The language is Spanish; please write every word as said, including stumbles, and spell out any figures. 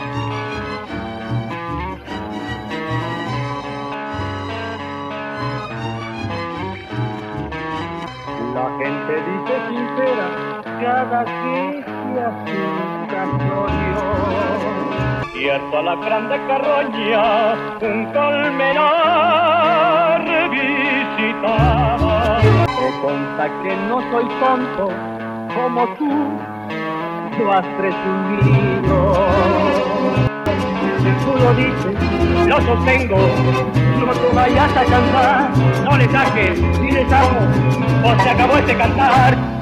La gente dice sincera cada que se acerca Dios. Cierto a la grande carroña, un colmenar visitaba. Me consta que no soy tonto como tú lo has presumido. Tú lo dices, lo sostengo, no te vayas a cansar, no le saques, si les amo, o se acabó este cantar.